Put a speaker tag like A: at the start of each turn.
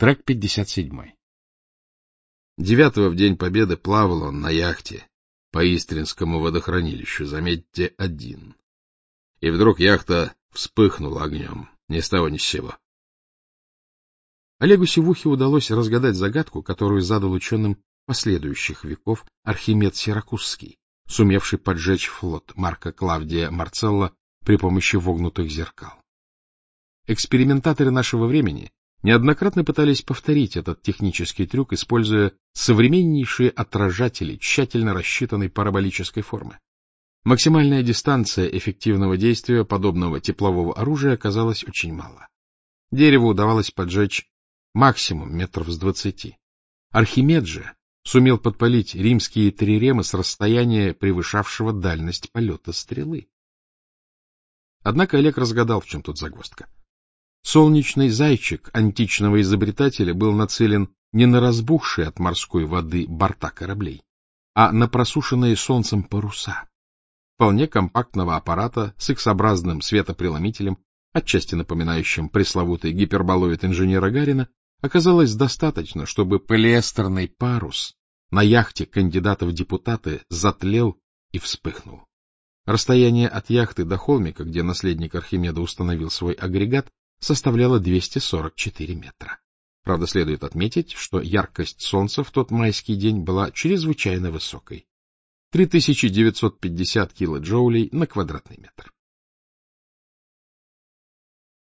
A: Трек 57.
B: 9-го в День Победы плавал он на яхте по Истринскому водохранилищу, заметьте, один. И вдруг яхта вспыхнула огнем, ни с того ни с сего.
A: Олегу Сивухе удалось разгадать загадку, которую задал ученым последующих веков Архимед Сиракузский, сумевший поджечь флот Марка Клавдия Марцелла при помощи вогнутых зеркал. Экспериментаторы нашего времени неоднократно пытались повторить этот технический трюк, используя современнейшие отражатели тщательно рассчитанной параболической формы. Максимальная дистанция эффективного действия подобного теплового оружия оказалась очень мала. Дереву удавалось поджечь максимум метров с 20. Архимед же сумел подпалить римские триремы с расстояния, превышавшего дальность полета стрелы. Однако Олег разгадал, в чем тут загвоздка. Солнечный зайчик античного изобретателя был нацелен не на разбухшие от морской воды борта кораблей, а на просушенные солнцем паруса. Вполне компактного аппарата с X-образным светопреломителем, отчасти напоминающим пресловутый гиперболоид инженера Гарина, оказалось достаточно, чтобы полиэстерный парус на яхте кандидата в депутаты затлел и вспыхнул. Расстояние от яхты до холмика, где наследник Архимеда установил свой агрегат, составляло 244 метра. Правда, следует отметить, что яркость солнца в тот майский день была чрезвычайно высокой — 3950 килоджоулей на квадратный метр.